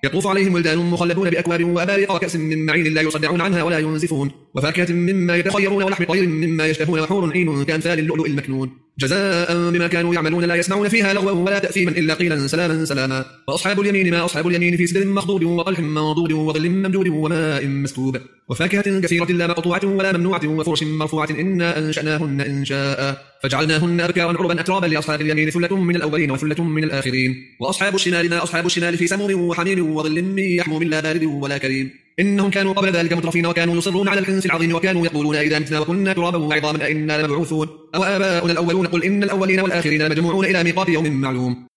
يطوف عليهم ولدان مخلدون بأكواب وأباريق وكأس من معين لا يصدعون عنها ولا ينزفون وفاكهة مما يتخيرون ولحم طير مما يشتهون وحور عين كأمثال اللؤلؤ المكنون جزاء بما كانوا يعملون لا يسمعون فيها لغوا ولا تأثيما إلا قيلا سلاما سلاما. وأصحاب اليمين ما أصحاب اليمين في سدر مخضود وطلح منضود وظل ممدود وماء مسكوب وفاكهة كثيرة لا مقطوعة ولا ممنوعة وفرش مرفوعة إنا أنشأناهن إنشاء فجعلناهن أبكارا عربا أترابا لأصحاب اليمين ثلة من الأولين وثلة من الآخرين. وأصحاب الشمال ما أصحاب الشمال في سموم وحميم وظل من يحموم لا بارد ولا كريم إنهم كانوا قبل ذلك مترفين وكانوا يصرون على الحنث العظيم وكانوا يقولون إذا متنا وكنا ترابا وعظاما أئنا لمبعوثون أو آباؤنا الأولون قل إن الأولين والآخرين لمجموعون إلى ميقات يوم معلوم.